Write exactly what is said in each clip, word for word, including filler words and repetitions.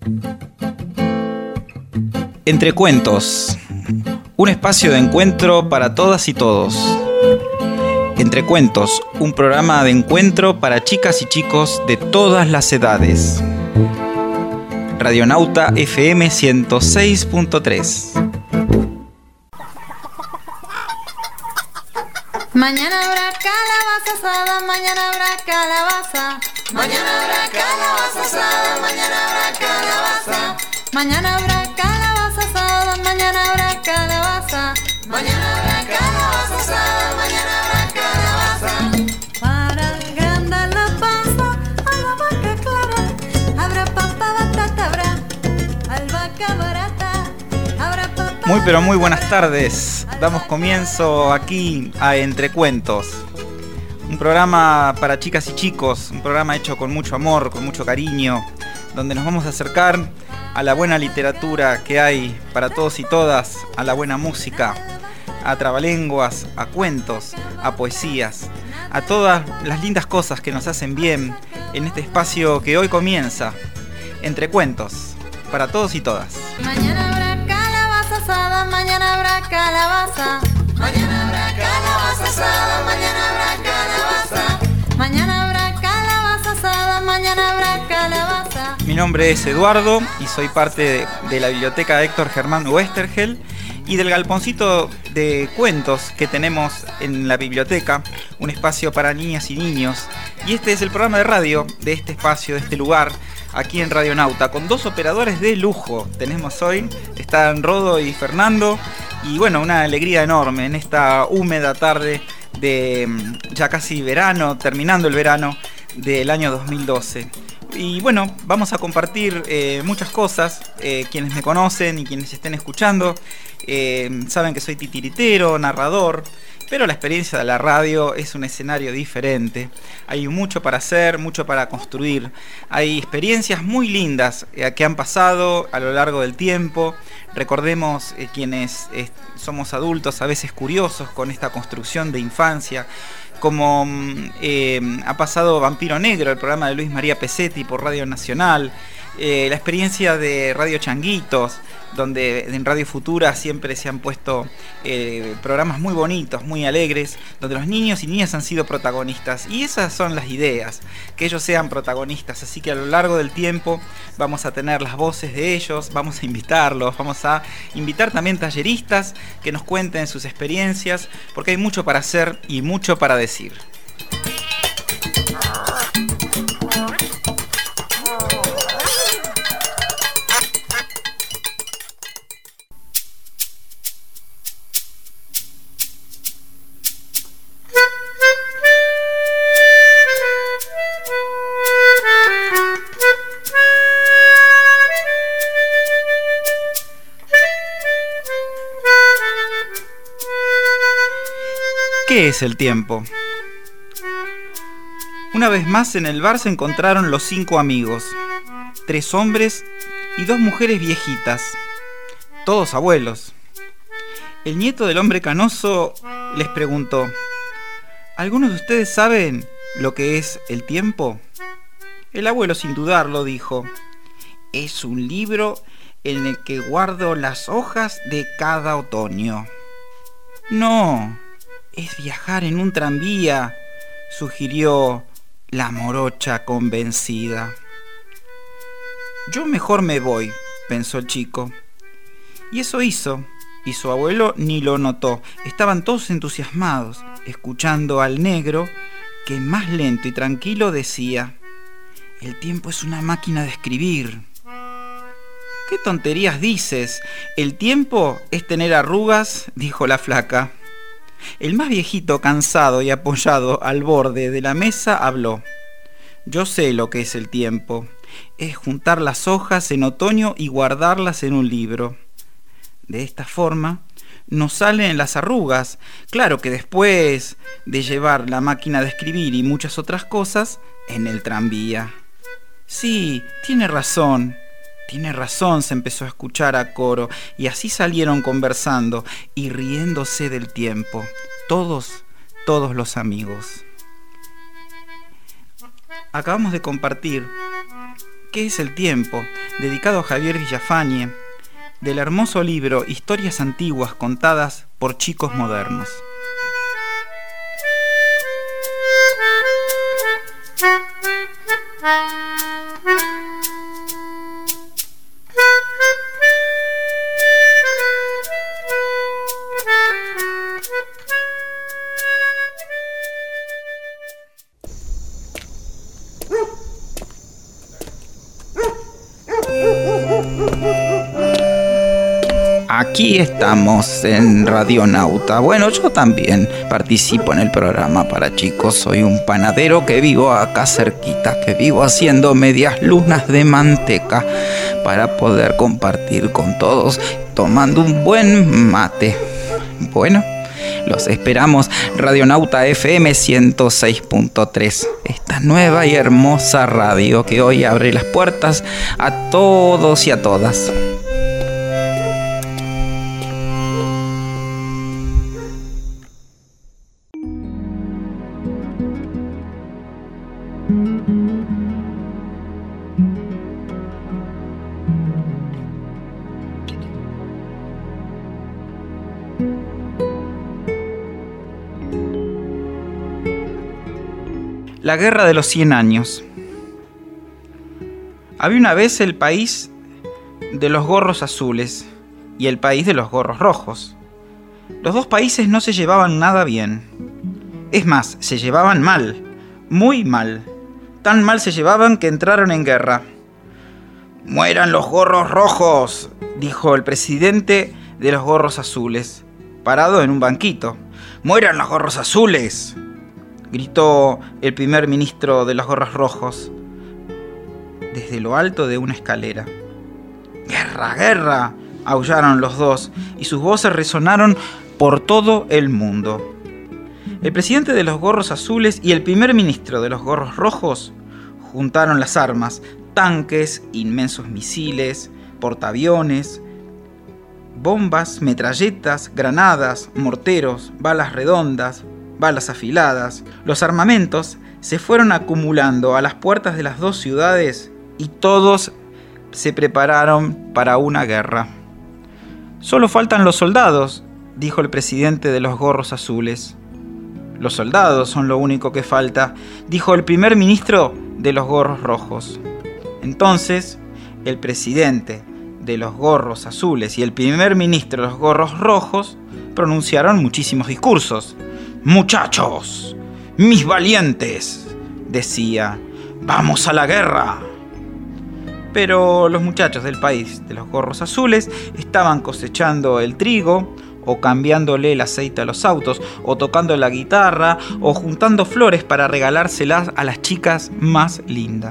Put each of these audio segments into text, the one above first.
Entre Cuentos, un espacio de encuentro para todas y todos. Entre Cuentos, un programa de encuentro para chicas y chicos de todas las edades. Radionauta F M ciento seis punto tres. Mañana habrá calabaza asada, mañana habrá calabaza. Mañana habrá calabaza asada, mañana habrá calabaza. Mañana habrá calabaza asada, mañana habrá calabaza. Mañana habrá calabaza asada, mañana habrá calabaza. Para agrandar la panza a la vaca clara, habrá papa, batata, habrá albahaca barata, habrá papa. Muy pero muy buenas tardes. Damos comienzo aquí a Entre Cuentos, un programa para chicas y chicos, un programa hecho con mucho amor, con mucho cariño, donde nos vamos a acercar a la buena literatura que hay para todos y todas, a la buena música, a trabalenguas, a cuentos, a poesías, a todas las lindas cosas que nos hacen bien en este espacio que hoy comienza, Entre Cuentos, para todos y todas. Mañana habrá calabaza asada, mañana habrá calabaza. Mañana habrá calabaza asada, mañana habrá calabaza. Mañana habrá calabaza asada, mañana habrá calabaza. Mi nombre es Eduardo y soy parte de, de la biblioteca Héctor Germán Westergel y del galponcito de cuentos que tenemos en la biblioteca, un espacio para niñas y niños. Y este es el programa de radio de este espacio, de este lugar, aquí en Radionauta, con dos operadores de lujo. Tenemos hoy, están Rodo y Fernando, y bueno, una alegría enorme en esta húmeda tarde de ya casi verano, terminando el verano del año dos mil doce. Y bueno, vamos a compartir eh, muchas cosas. Eh, quienes me conocen y quienes estén escuchando eh, saben que soy titiritero, narrador, pero la experiencia de la radio es un escenario diferente. Hay mucho para hacer, mucho para construir. Hay experiencias muy lindas eh, que han pasado a lo largo del tiempo. Recordemos eh, quienes eh, somos adultos, a veces curiosos con esta construcción de infancia, como eh, ha pasado Vampiro Negro, el programa de Luis María Pesetti por Radio Nacional, eh, la experiencia de Radio Changuitos, donde en Radio Futura siempre se han puesto eh, programas muy bonitos, muy alegres, donde los niños y niñas han sido protagonistas, y esas son las ideas, que ellos sean protagonistas. Así que a lo largo del tiempo vamos a tener las voces de ellos, vamos a invitarlos, vamos a invitar también talleristas que nos cuenten sus experiencias, porque hay mucho para hacer y mucho para decir. ¿Qué es el tiempo? Una vez más en el bar se encontraron los cinco amigos, tres hombres y dos mujeres viejitas, todos abuelos. El nieto del hombre canoso les preguntó: ¿algunos de ustedes saben lo que es el tiempo? El abuelo, sin dudarlo, dijo: es un libro en el que guardo las hojas de cada otoño. No, es viajar en un tranvía, sugirió la morocha convencida. Yo mejor me voy, pensó el chico. Y eso hizo, y su abuelo ni lo notó. Estaban todos entusiasmados, escuchando al negro, que más lento y tranquilo decía: el tiempo es una máquina de escribir. ¿Qué tonterías dices? El tiempo es tener arrugas, dijo la flaca. El más viejito, cansado y apoyado al borde de la mesa, habló: yo sé lo que es el tiempo. Es juntar las hojas en otoño y guardarlas en un libro. De esta forma nos salen las arrugas. Claro que después de llevar la máquina de escribir y muchas otras cosas en el tranvía. Sí, tiene razón. Tiene razón, se empezó a escuchar a coro, y así salieron conversando y riéndose del tiempo, todos, todos los amigos. Acabamos de compartir ¿Qué es el tiempo?, dedicado a Javier Villafañe, del hermoso libro Historias antiguas contadas por chicos modernos. Aquí estamos en Radionauta. Bueno, yo también participo en el programa para chicos. Soy un panadero que vivo acá cerquita, que vivo haciendo medias lunas de manteca para poder compartir con todos, tomando un buen mate. Bueno, los esperamos. Radionauta F M ciento seis punto tres, esta nueva y hermosa radio que hoy abre las puertas a todos y a todas. La Guerra de los Cien Años. Había una vez el país de los gorros azules y el país de los gorros rojos. Los dos países no se llevaban nada bien. Es más, se llevaban mal, muy mal. Tan mal se llevaban que entraron en guerra. ¡Mueran los gorros rojos!, dijo el presidente de los gorros azules, parado en un banquito. ¡Mueran los gorros azules!, gritó el primer ministro de los gorros rojos desde lo alto de una escalera. ¡Guerra, guerra!, aullaron los dos, y sus voces resonaron por todo el mundo. El presidente de los gorros azules y el primer ministro de los gorros rojos juntaron las armas: tanques, inmensos misiles, portaaviones, bombas, metralletas, granadas, morteros, balas redondas, balas afiladas. Los armamentos se fueron acumulando a las puertas de las dos ciudades y todos se prepararon para una guerra. «Solo faltan los soldados», dijo el presidente de los gorros azules. «Los soldados son lo único que falta», dijo el primer ministro de los gorros rojos. Entonces, el presidente de los gorros azules y el primer ministro de los gorros rojos pronunciaron muchísimos discursos. «Muchachos, mis valientes», decía, «vamos a la guerra». Pero los muchachos del país de los gorros azules estaban cosechando el trigo, o cambiándole el aceite a los autos, o tocando la guitarra, o juntando flores para regalárselas a las chicas más lindas.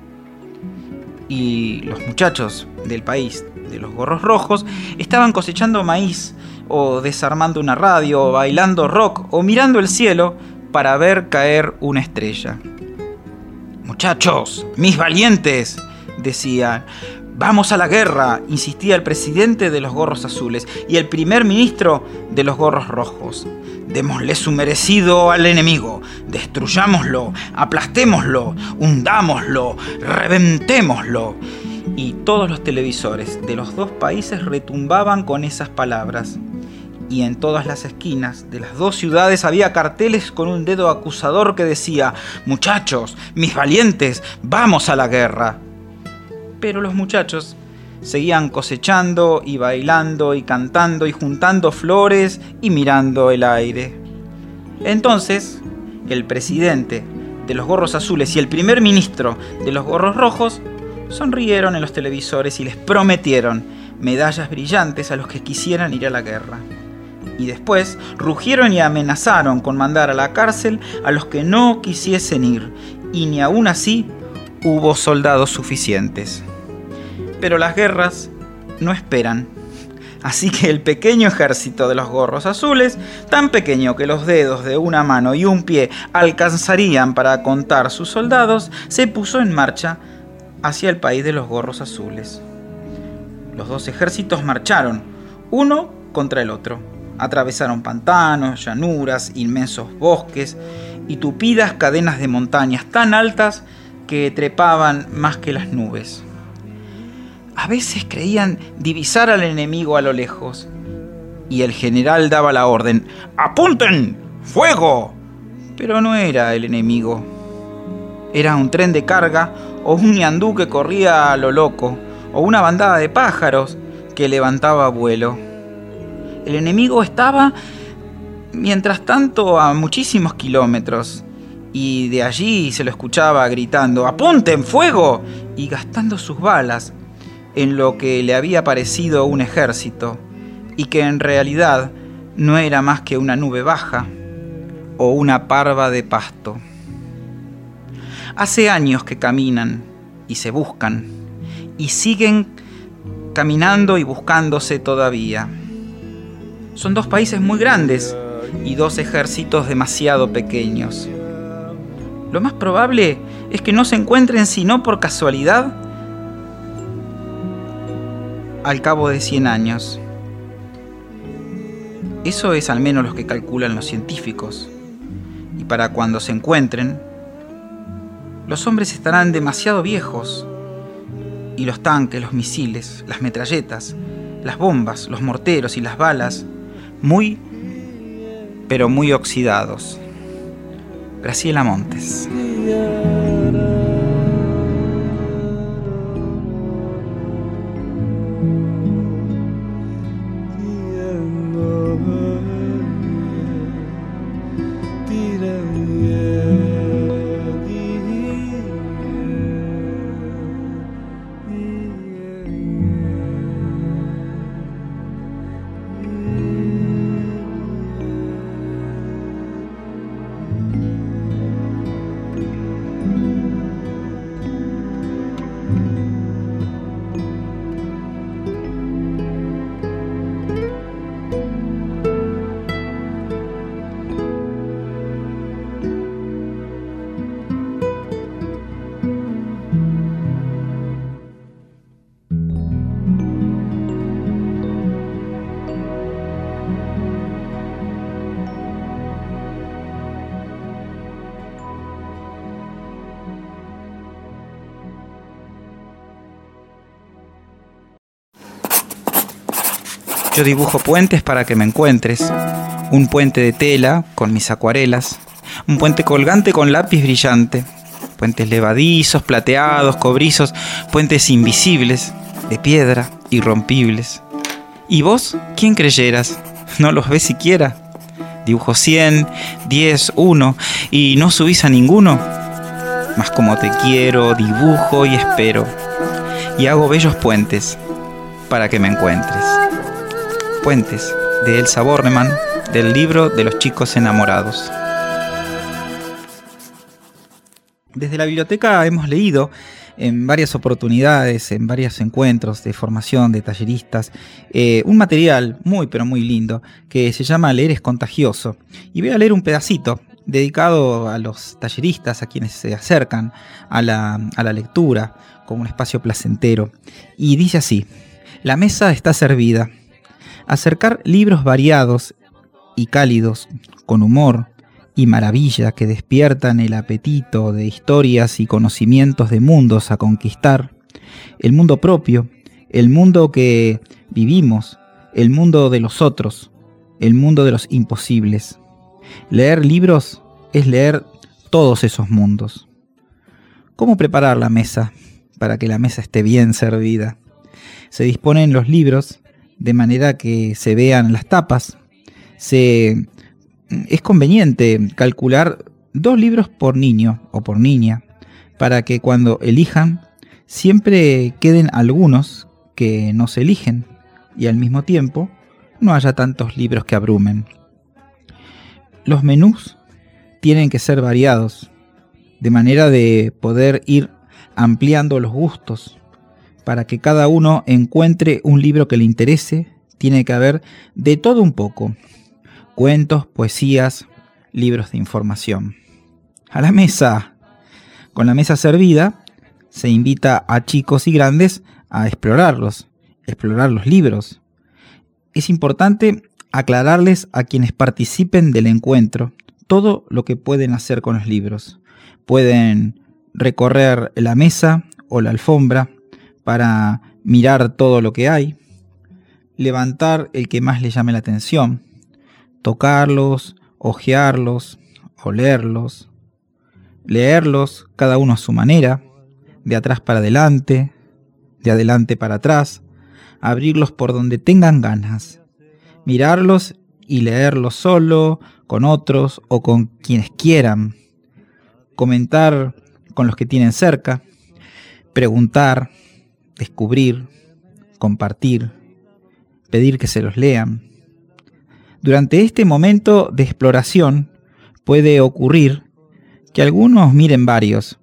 Y los muchachos del país de los gorros rojos estaban cosechando maíz, o desarmando una radio, o bailando rock, o mirando el cielo para ver caer una estrella. «Muchachos, mis valientes», decían. «Vamos a la guerra», insistía el presidente de los gorros azules y el primer ministro de los gorros rojos. «Démosle su merecido al enemigo, destruyámoslo, aplastémoslo, hundámoslo, reventémoslo». Y todos los televisores de los dos países retumbaban con esas palabras. Y en todas las esquinas de las dos ciudades había carteles con un dedo acusador que decía: «Muchachos, mis valientes, vamos a la guerra». Pero los muchachos seguían cosechando y bailando y cantando y juntando flores y mirando el aire. Entonces, el presidente de los gorros azules y el primer ministro de los gorros rojos sonrieron en los televisores y les prometieron medallas brillantes a los que quisieran ir a la guerra. Y después rugieron y amenazaron con mandar a la cárcel a los que no quisiesen ir, y ni aún así hubo soldados suficientes. Pero las guerras no esperan. Así que el pequeño ejército de los gorros azules, tan pequeño que los dedos de una mano y un pie alcanzarían para contar sus soldados, se puso en marcha hacia el país de los gorros azules. Los dos ejércitos marcharon, uno contra el otro. Atravesaron pantanos, llanuras, inmensos bosques y tupidas cadenas de montañas tan altas que trepaban más que las nubes. A veces creían divisar al enemigo a lo lejos, y el general daba la orden: ¡apunten! ¡Fuego! Pero no era el enemigo. Era un tren de carga o un ñandú que corría a lo loco, o una bandada de pájaros que levantaba vuelo. El enemigo estaba, mientras tanto, a muchísimos kilómetros, y de allí se lo escuchaba gritando: ¡apunten! ¡Fuego! Y gastando sus balas en lo que le había parecido un ejército, y que en realidad no era más que una nube baja o una parva de pasto. Hace años que caminan y se buscan, y siguen caminando y buscándose todavía. Son dos países muy grandes y dos ejércitos demasiado pequeños. Lo más probable es que no se encuentren sino por casualidad al cabo de cien años. Eso es al menos lo que calculan los científicos. Y para cuando se encuentren, los hombres estarán demasiado viejos, y los tanques, los misiles, las metralletas, las bombas, los morteros y las balas, muy, pero muy oxidados. Graciela Montes. Yo dibujo puentes para que me encuentres. Un puente de tela con mis acuarelas. Un puente colgante con lápiz brillante. Puentes levadizos, plateados, cobrizos. Puentes invisibles, de piedra, irrompibles. ¿Y vos? ¿Quién creyeras? ¿No los ves siquiera? Dibujo cien, diez, uno, y no subís a ninguno. Mas como te quiero, dibujo y espero. Y hago bellos puentes para que me encuentres. Puentes, de Elsa Bornemann, del libro de los chicos enamorados. Desde la biblioteca hemos leído en varias oportunidades, en varios encuentros de formación de talleristas, eh, un material muy pero muy lindo que se llama Leer es contagioso. Y voy a leer un pedacito dedicado a los talleristas, a quienes se acercan a la, a la lectura como un espacio placentero. Y dice así: la mesa está servida. Acercar libros variados y cálidos, con humor y maravilla, que despiertan el apetito de historias y conocimientos de mundos a conquistar, el mundo propio, el mundo que vivimos, el mundo de los otros, el mundo de los imposibles. Leer libros es leer todos esos mundos. ¿Cómo preparar la mesa para que la mesa esté bien servida? Se disponen los libros de manera que se vean las tapas. Se, es conveniente calcular dos libros por niño o por niña, para que cuando elijan siempre queden algunos que no se eligen, y al mismo tiempo no haya tantos libros que abrumen. Los menús tienen que ser variados, de manera de poder ir ampliando los gustos. Para que cada uno encuentre un libro que le interese, tiene que haber de todo un poco: cuentos, poesías, libros de información. A la mesa. Con la mesa servida, se invita a chicos y grandes a explorarlos, explorar los libros. Es importante aclararles a quienes participen del encuentro todo lo que pueden hacer con los libros. Pueden recorrer la mesa o la alfombra para mirar todo lo que hay, levantar el que más le llame la atención, tocarlos, hojearlos, olerlos, leerlos cada uno a su manera, de atrás para adelante, de adelante para atrás, abrirlos por donde tengan ganas, mirarlos y leerlos solo, con otros o con quienes quieran, comentar con los que tienen cerca, preguntar, descubrir, compartir, pedir que se los lean. Durante este momento de exploración puede ocurrir que algunos miren varios,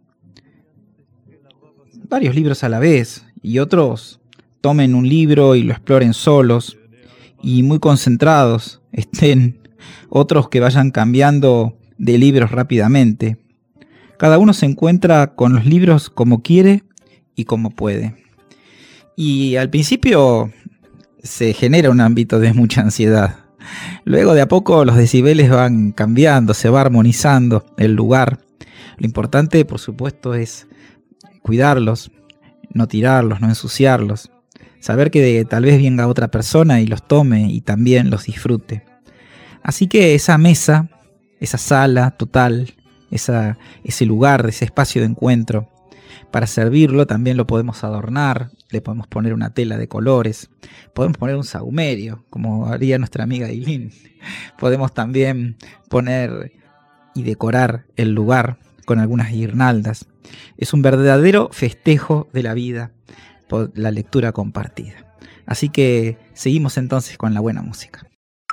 varios libros a la vez, y otros tomen un libro y lo exploren solos y muy concentrados estén, otros que vayan cambiando de libros rápidamente. Cada uno se encuentra con los libros como quiere y como puede. Y al principio se genera un ámbito de mucha ansiedad. Luego de a poco los decibeles van cambiando, se va armonizando el lugar. Lo importante, por supuesto, es cuidarlos, no tirarlos, no ensuciarlos. Saber que de, tal vez venga otra persona y los tome y también los disfrute. Así que esa mesa, esa sala total, esa, ese lugar, ese espacio de encuentro, para servirlo también lo podemos adornar, le podemos poner una tela de colores, podemos poner un sahumerio, como haría nuestra amiga Eileen. Podemos también poner y decorar el lugar con algunas guirnaldas. Es un verdadero festejo de la vida por la lectura compartida. Así que seguimos entonces con la buena música.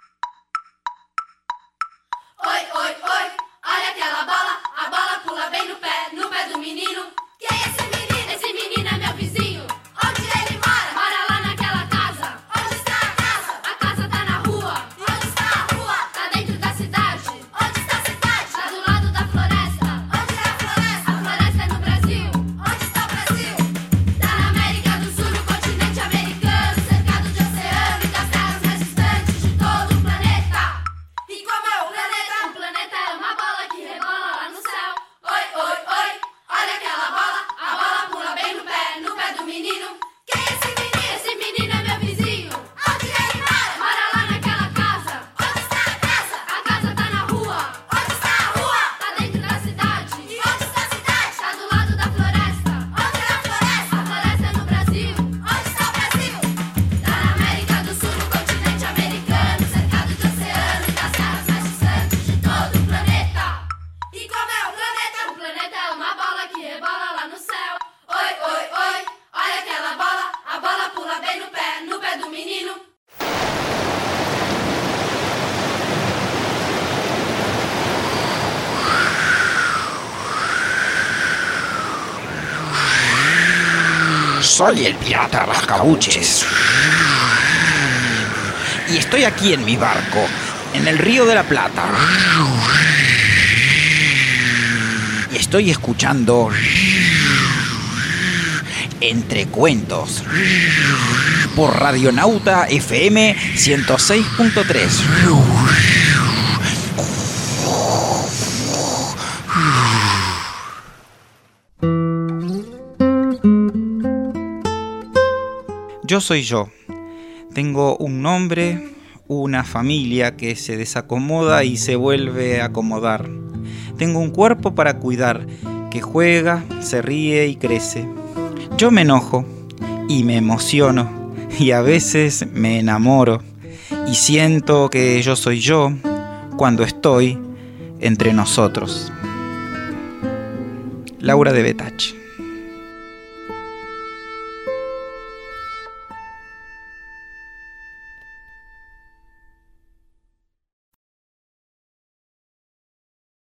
Oi, oi, oi, olha aquela bola, a bola pula bem no pé, no pé do menino. Quem é esse menino? Esse menino é meu vizinho. Onde ele mora? Mora lá naquela casa. Onde está a casa? A casa tá na rua. E onde está a rua? Tá dentro da cidade. Onde está a cidade? Tá do lado da floresta. Onde é a floresta? A floresta é no Brasil. Onde está o Brasil? Tá na América do Sul, no continente americano, cercado de oceano e das terras mais distantes de todo o planeta. E como é o planeta? O planeta é uma bola que rebola lá no céu. Oi, oi, oi, olha aquela bola. A bola pula bem no pé, no pé do menino. Quem é esse menino? Esse menino é meu vizinho. Onde ele mora? Mora lá naquela casa. Onde está a casa? A casa tá na rua. Onde está a rua? Tá dentro da cidade. E onde está a cidade? Tá do lado da floresta. Onde é a floresta? A floresta é no Brasil. Onde está o Brasil? Tá na América do Sul, no continente americano, cercado de oceano e das terras mais distantes de todo o planeta. E como é o planeta? O planeta é uma bola que rebola lá no céu. Oi, oi, oi, olha aquela bola. A bola pula bem no pé, no pé do menino. Soy el pirata Rascabuches. Y estoy aquí en mi barco, en el Río de la Plata. Y estoy escuchando Entre Cuentos por Radionauta F M ciento seis punto tres. Yo soy yo. Tengo un nombre, una familia que se desacomoda y se vuelve a acomodar. Tengo un cuerpo para cuidar, que juega, se ríe y crece. Yo me enojo y me emociono y a veces me enamoro y siento que yo soy yo cuando estoy entre nosotros. Laura de Betach.